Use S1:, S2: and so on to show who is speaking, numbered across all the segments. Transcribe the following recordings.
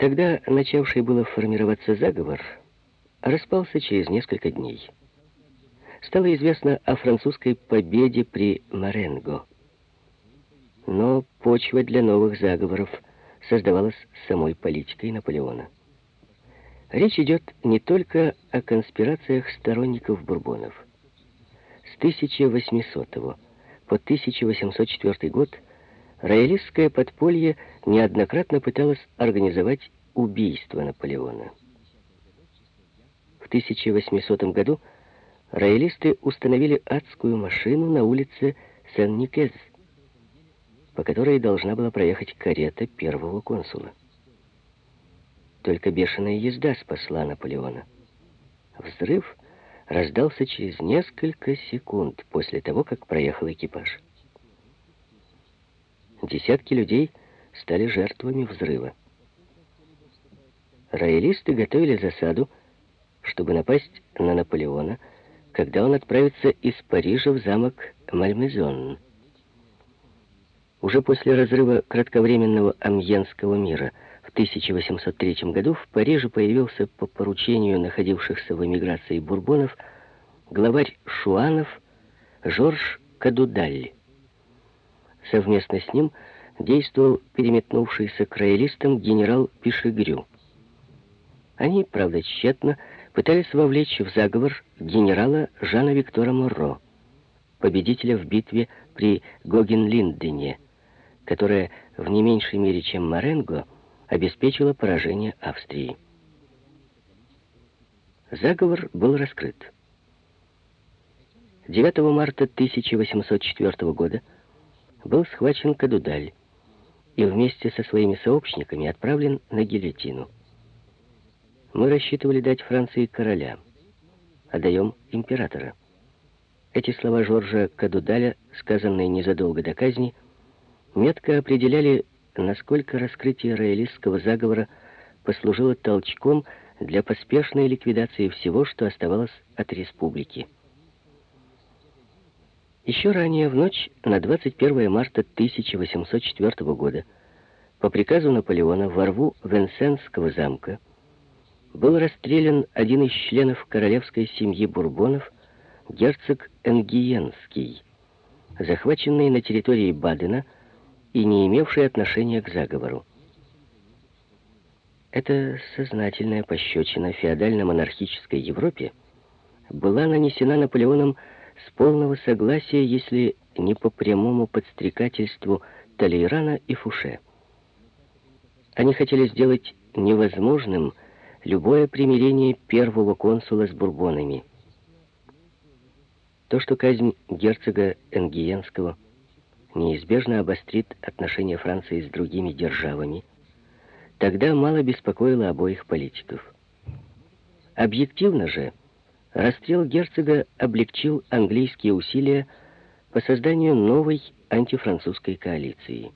S1: Тогда начавший было формироваться заговор распался через несколько дней. Стало известно о французской победе при Маренго. Но почва для новых заговоров создавалась самой политикой Наполеона. Речь идет не только о конспирациях сторонников Бурбонов. С 1800 по 1804 год роялистское подполье неоднократно пыталось организовать убийство Наполеона. В 1800 году роялисты установили адскую машину на улице Сен-Никез, по которой должна была проехать карета первого консула. Только бешеная езда спасла Наполеона. Взрыв раздался через несколько секунд после того, как проехал экипаж. Десятки людей стали жертвами взрыва. Роялисты готовили засаду, чтобы напасть на Наполеона, когда он отправится из Парижа в замок Мальмезон. Уже после разрыва кратковременного Амьенского мира в 1803 году в Париже появился по поручению находившихся в эмиграции бурбонов главарь шуанов Жорж Кадудаль. Совместно с ним действовал переметнувшийся к роялистам генерал Пишегрю. Они, правда, тщетно пытались вовлечь в заговор генерала Жана Виктора Морро, победителя в битве при Гогенлиндене, которая в не меньшей мере, чем Маренго, обеспечила поражение Австрии. Заговор был раскрыт. 9 марта 1804 года был схвачен Кадудаль и вместе со своими сообщниками отправлен на гильотину. Мы рассчитывали дать Франции короля, а даем императора. Эти слова Жоржа Кадудаля, сказанные незадолго до казни, метко определяли, насколько раскрытие роялистского заговора послужило толчком для поспешной ликвидации всего, что оставалось от республики. Еще ранее, в ночь на 21 марта 1804 года, по приказу Наполеона во рву Венсенского замка был расстрелян один из членов королевской семьи Бурбонов, герцог Энгиенский, захваченный на территории Бадена и не имевший отношения к заговору. Эта сознательная пощечина феодально-монархической Европе была нанесена Наполеоном с полного согласия, если не по прямому подстрекательству Талейрана и Фуше. Они хотели сделать невозможным любое примирение первого консула с бурбонами. То, что казнь герцога Энгиенского неизбежно обострит отношения Франции с другими державами, тогда мало беспокоило обоих политиков. Объективно же, расстрел герцога облегчил английские усилия по созданию новой антифранцузской коалиции.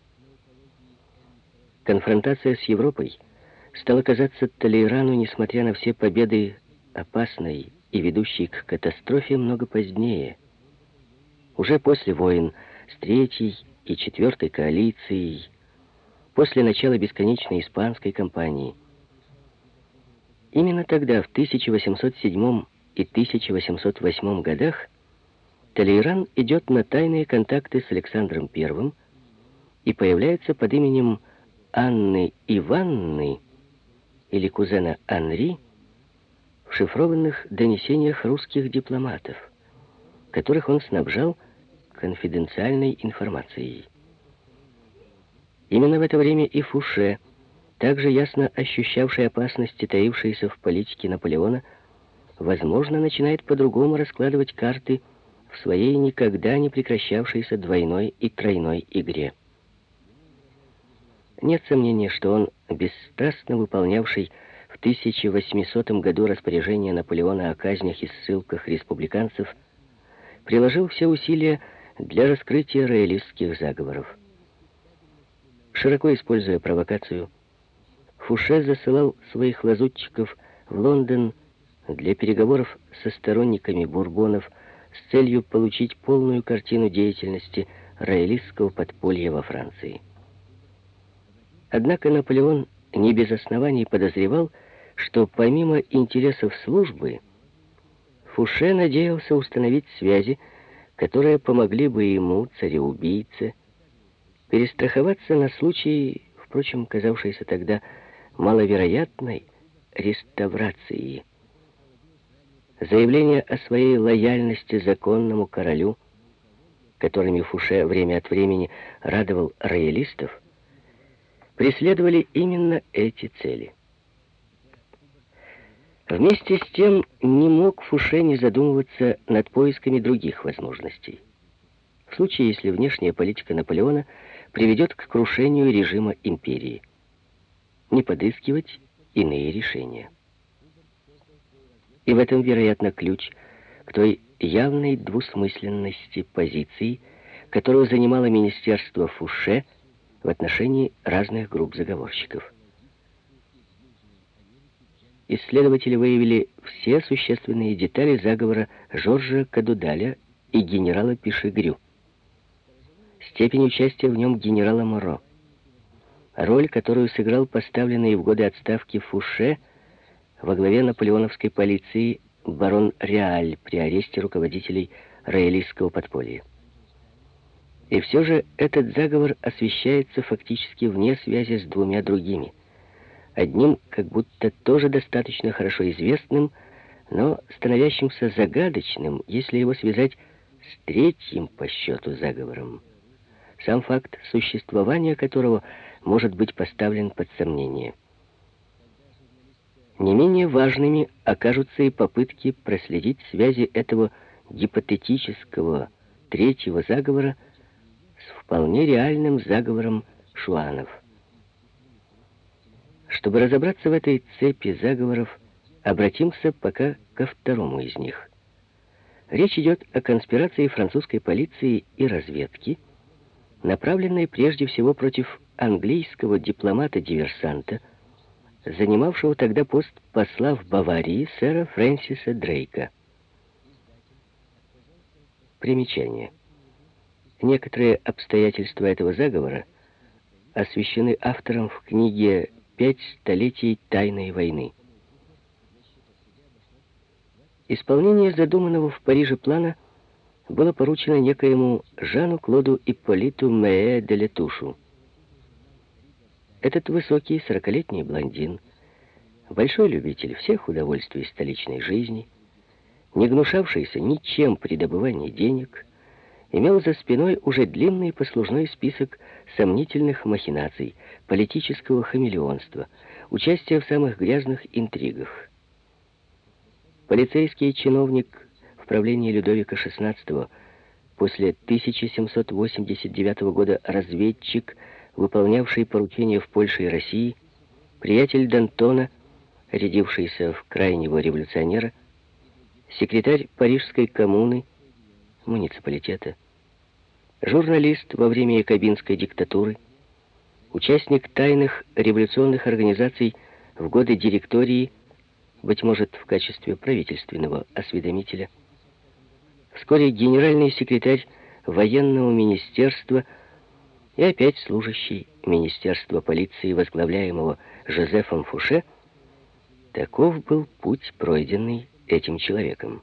S1: Конфронтация с Европой стала казаться Талейрану, несмотря на все победы, опасной и ведущей к катастрофе много позднее. Уже после войн с Третьей и Четвертой коалицией, после начала бесконечной испанской кампании. Именно тогда, в 1807 и 1808 годах, Талейран идет на тайные контакты с Александром I и появляется под именем Анны Иванны или кузена Анри в шифрованных донесениях русских дипломатов, которых он снабжал конфиденциальной информацией. Именно в это время и Фуше, также ясно ощущавший опасности, таившиеся в политике Наполеона, возможно, начинает по-другому раскладывать карты в своей никогда не прекращавшейся двойной и тройной игре. Нет сомнения, что он, бесстрастно выполнявший в 1800 году распоряжение Наполеона о казнях и ссылках республиканцев, приложил все усилия для раскрытия роялистских заговоров. Широко используя провокацию, Фуше засылал своих лазутчиков в Лондон для переговоров со сторонниками бурбонов с целью получить полную картину деятельности роялистского подполья во Франции. Однако Наполеон не без оснований подозревал, что помимо интересов службы, Фуше надеялся установить связи, которые помогли бы ему, цареубийце, перестраховаться на случай, впрочем, казавшейся тогда маловероятной, реставрации. Заявления о своей лояльности законному королю, которыми Фуше время от времени радовал роялистов, преследовали именно эти цели. Вместе с тем не мог Фуше не задумываться над поисками других возможностей. В случае, если внешняя политика Наполеона приведет к крушению режима империи, не подыскивать иные решения. И в этом, вероятно, ключ к той явной двусмысленности позиции, которую занимало министерство Фуше в отношении разных групп заговорщиков. Исследователи выявили все существенные детали заговора Жоржа Кадудаля и генерала Пишегрю, степень участия в нем генерала Моро, роль, которую сыграл поставленный в годы отставки Фуше во главе наполеоновской полиции барон Реаль при аресте руководителей роялистского подполья. И все же этот заговор освещается фактически вне связи с двумя другими. Одним, как будто тоже достаточно хорошо известным, но становящимся загадочным, если его связать с третьим по счету заговором, сам факт существования которого может быть поставлен под сомнение. Не менее важными окажутся и попытки проследить связи этого гипотетического третьего заговора с вполне реальным заговором Шуанов. Чтобы разобраться в этой цепи заговоров, обратимся пока ко второму из них. Речь идет о конспирации французской полиции и разведки, направленной прежде всего против английского дипломата-диверсанта, занимавшего тогда пост посла в Баварии сэра Фрэнсиса Дрейка. Примечание. Некоторые обстоятельства этого заговора освещены автором в книге «5 столетий тайной войны». Исполнение задуманного в Париже плана было поручено некоему Жану-Клоду Ипполиту Мее де Летушу. Этот высокий 40-летний блондин, большой любитель всех удовольствий столичной жизни, не гнушавшийся ничем при добывании денег, имел за спиной уже длинный послужной список сомнительных махинаций, политического хамелеонства, участия в самых грязных интригах. Полицейский чиновник в правлении Людовика XVI, после 1789 года разведчик, выполнявший поручения в Польше и России, приятель Д'Антона, рядившийся в крайнего революционера, секретарь Парижской коммуны, муниципалитета, журналист во время якобинской диктатуры, участник тайных революционных организаций в годы директории, быть может, в качестве правительственного осведомителя, вскоре генеральный секретарь военного министерства и опять служащий Министерства полиции, возглавляемого Жозефом Фуше. Таков был путь, пройденный этим человеком.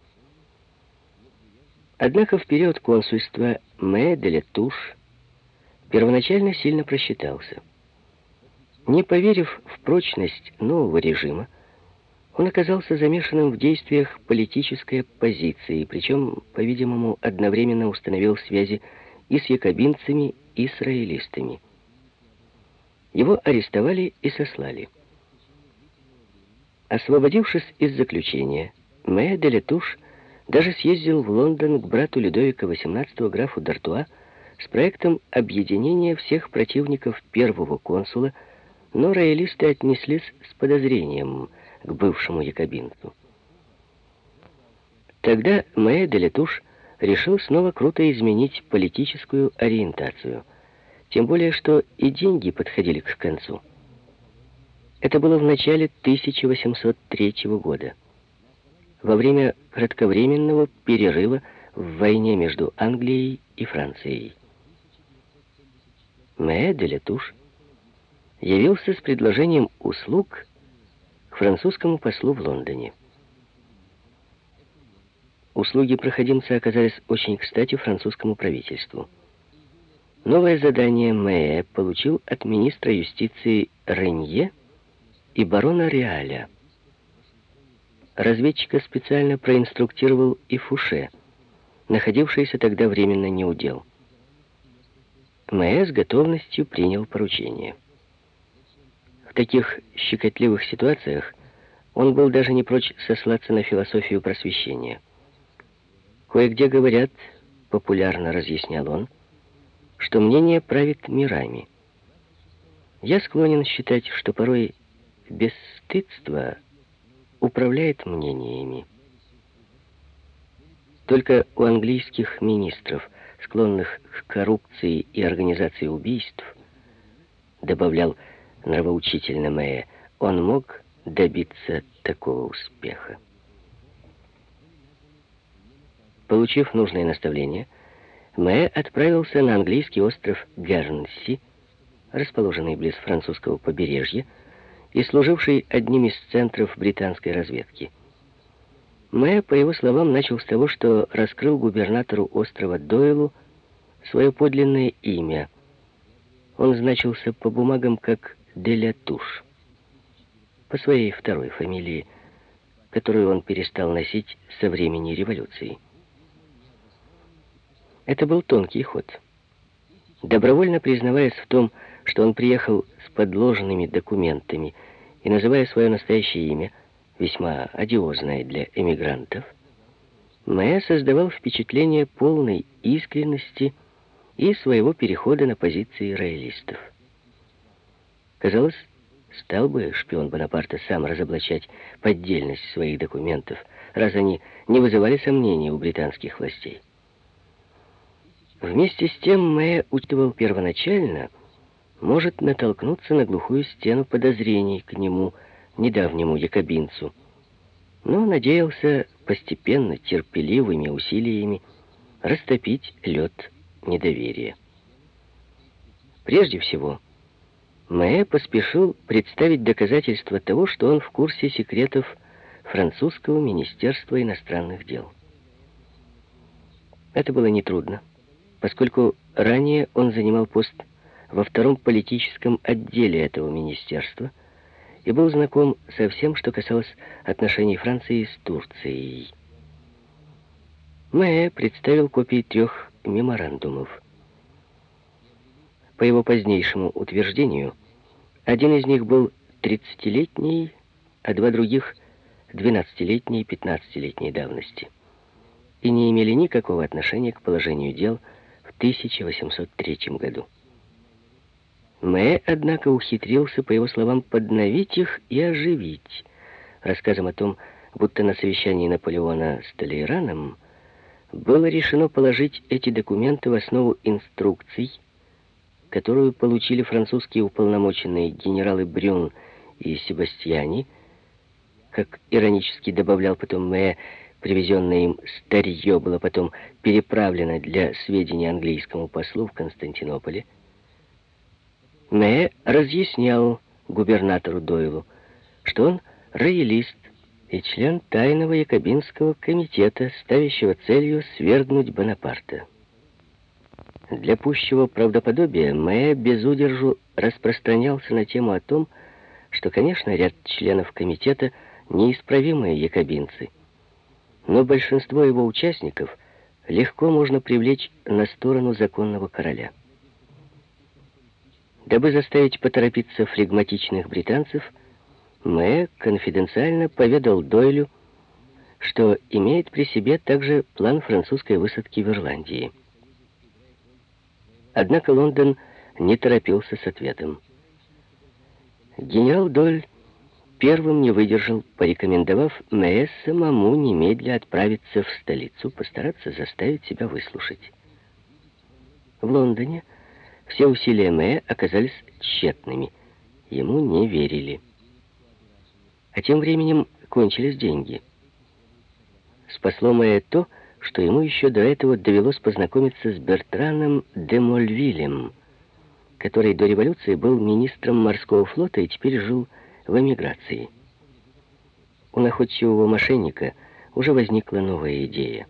S1: Однако в период консульства Мее де Летуш первоначально сильно просчитался. Не поверив в прочность нового режима, он оказался замешанным в действиях политической оппозиции, причем, по-видимому, одновременно установил связи и с якобинцами, и с роялистами. Его арестовали и сослали. Освободившись из заключения, Мее де Летуш даже съездил в Лондон к брату Людовика XVIII, графу Д'Артуа, с проектом объединения всех противников первого консула, но роялисты отнеслись с подозрением к бывшему якобинцу. Тогда Мее де Летуш решил снова круто изменить политическую ориентацию, тем более что и деньги подходили к концу. Это было в начале 1803 года, во время кратковременного перерыва в войне между Англией и Францией. Мее де Летуш явился с предложением услуг к французскому послу в Лондоне. Услуги проходимца оказались очень кстати французскому правительству. Новое задание Мэе получил от министра юстиции Ренье и барона Реаля. Разведчика специально проинструктировал и Фуше, находившийся тогда временно неудел. Мэе с готовностью принял поручение. В таких щекотливых ситуациях он был даже не прочь сослаться на философию просвещения. Кое-где говорят, популярно разъяснял он, что мнение правит мирами. Я склонен считать, что порой бесстыдство управляет мнениями. Только у английских министров, склонных к коррупции и организации убийств, добавлял нравоучительно Мэе, он мог добиться такого успеха. Получив нужное наставление, Мэе отправился на английский остров Гернси, расположенный близ французского побережья и служивший одним из центров британской разведки. Мэе, по его словам, начал с того, что раскрыл губернатору острова Дойлу свое подлинное имя. Он значился по бумагам как де ля Туш, по своей второй фамилии, которую он перестал носить со времени революции. Это был тонкий ход. Добровольно признаваясь в том, что он приехал с подложенными документами и называя свое настоящее имя, весьма одиозное для эмигрантов, Мэе создавал впечатление полной искренности и своего перехода на позиции роялистов. Казалось, стал бы шпион Бонапарта сам разоблачать поддельность своих документов, раз они не вызывали сомнений у британских властей. Вместе с тем Мэе учитывал первоначально, может натолкнуться на глухую стену подозрений к нему, недавнему якобинцу, но надеялся постепенно, терпеливыми усилиями растопить лед недоверия. Прежде всего, Мэе поспешил представить доказательства того, что он в курсе секретов французского министерства иностранных дел. Это было нетрудно, поскольку ранее он занимал пост во втором политическом отделе этого министерства и был знаком со всем, что касалось отношений Франции с Турцией. Мэе представил копии 3 меморандумов. По его позднейшему утверждению, один из них был 30-летний, а 2 других — 12-летней и 15-летней давности, и не имели никакого отношения к положению дел в 1803 году. Мэе, однако, ухитрился, по его словам, подновить их и оживить, рассказом о том, будто на совещании Наполеона с Толейраном было решено положить эти документы в основу инструкций, которую получили французские уполномоченные генералы Брюн и Себастьяни, как иронически добавлял потом Мэе, привезенное им старье было потом переправлено для сведения английскому послу в Константинополе. Мэе разъяснял губернатору Дойлу, что он роялист и член тайного якобинского комитета, ставящего целью свергнуть Бонапарта. Для пущего правдоподобия Мэе без удержу распространялся на тему о том, что, конечно, ряд членов комитета неисправимые якобинцы, но большинство его участников легко можно привлечь на сторону законного короля. Дабы заставить поторопиться флегматичных британцев, Мэе конфиденциально поведал Дойлю, что имеет при себе также план французской высадки в Ирландии. Однако Лондон не торопился с ответом. Генерал Дойль первым не выдержал, порекомендовав Мэе самому немедля отправиться в столицу, постараться заставить себя выслушать. В Лондоне все усилия Мэе оказались тщетными. Ему не верили. А тем временем кончились деньги. Спасло Мэе то, что ему еще до этого довелось познакомиться с Бертраном де Мольвилем, который до революции был министром морского флота и теперь жил в эмиграции. У находчивого мошенника уже возникла новая идея.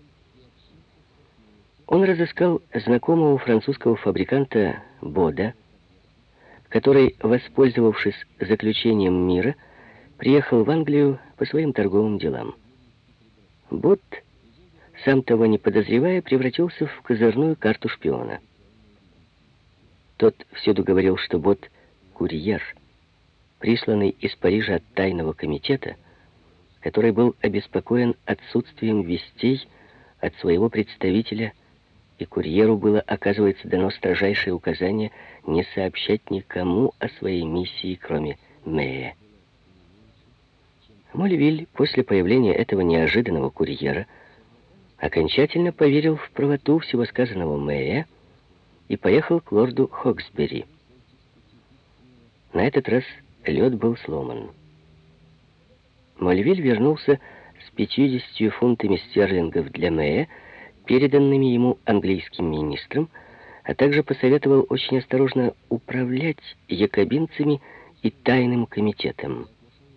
S1: Он разыскал знакомого французского фабриканта Бода, который, воспользовавшись заключением мира, приехал в Англию по своим торговым делам. Бод, сам того не подозревая, превратился в козырную карту шпиона. Тот всюду говорил, что Бод — курьер, присланный из Парижа от тайного комитета, который был обеспокоен отсутствием вестей от своего представителя, и курьеру было, оказывается, дано строжайшее указание не сообщать никому о своей миссии, кроме Мэя. Молевиль после появления этого неожиданного курьера окончательно поверил в правоту всего сказанного Мэя и поехал к лорду Хоксбери. На этот раз лед был сломан. Молевиль вернулся с 50 фунтами стерлингов для Мэя, переданными ему английским министром, а также посоветовал очень осторожно управлять якобинцами и тайным комитетом.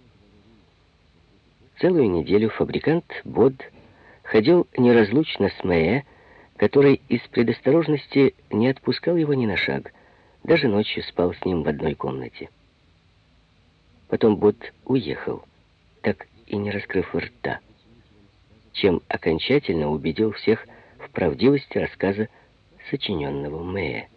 S1: Целую неделю фабрикант Бод ходил неразлучно с Мэя, который из предосторожности не отпускал его ни на шаг, даже ночью спал с ним в одной комнате. Потом Бод уехал, так и не раскрыв рта, чем окончательно убедил всех в правдивости рассказа, сочиненного Мэя.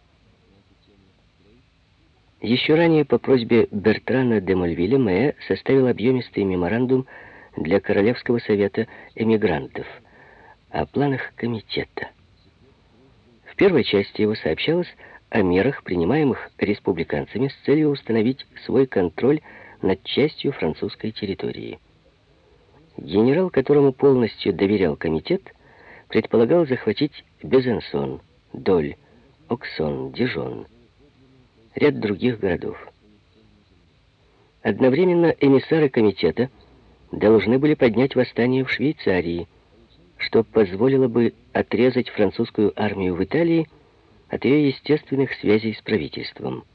S1: Еще ранее по просьбе Бертрана де Молевиля Мэя составил объемистый меморандум для Королевского совета эмигрантов о планах комитета. В первой части его сообщалось о мерах, принимаемых республиканцами с целью установить свой контроль над частью французской территории. Генерал, которому полностью доверял комитет, предполагал захватить Безансон, Доль, Оксон, Дижон, ряд других городов. Одновременно эмиссары комитета должны были поднять восстание в Швейцарии, что позволило бы отрезать французскую армию в Италии от ее естественных связей с правительством.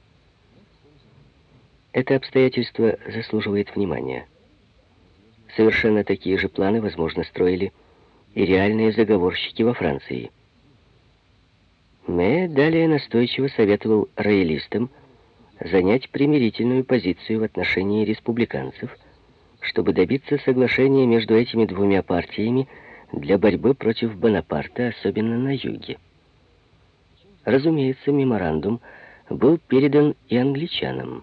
S1: Это обстоятельство заслуживает внимания. Совершенно такие же планы, возможно, строили и реальные заговорщики во Франции. Мэ далее настойчиво советовал роялистам занять примирительную позицию в отношении республиканцев, чтобы добиться соглашения между этими двумя партиями для борьбы против Бонапарта, особенно на юге. Разумеется, меморандум был передан и англичанам.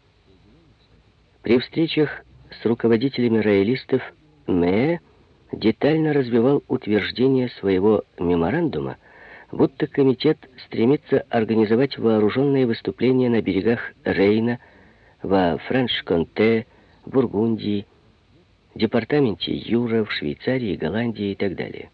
S1: При встречах с руководителями роялистов Мэ детально развивал утверждение своего меморандума, будто комитет стремится организовать вооруженные выступления на берегах Рейна, во Франш-Конте, Бургундии, департаменте Юра, в Швейцарии, Голландии и так далее.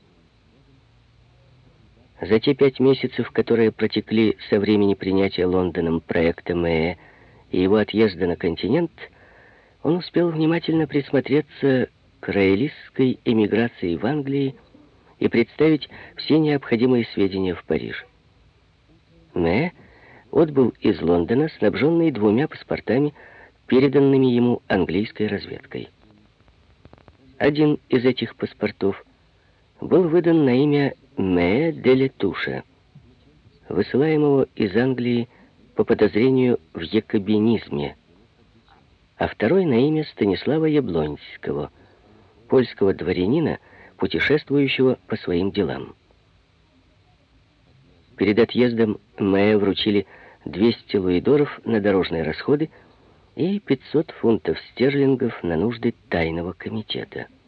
S1: За те 5 месяцев, которые протекли со времени принятия Лондоном проекта Мэя и его отъезда на континент, он успел внимательно присмотреться к роялистской эмиграции в Англии и представить все необходимые сведения в Париж. Мэ отбыл из Лондона, снабженный 2 паспортами, переданными ему английской разведкой. Один из этих паспортов был выдан на имя Мэ де Летуша, высылаемого из Англии по подозрению в якобинизме, а второй на имя Станислава Яблонского, польского дворянина, путешествующего по своим делам. Перед отъездом Мэя вручили 200 луидоров на дорожные расходы и 500 фунтов стерлингов на нужды тайного комитета.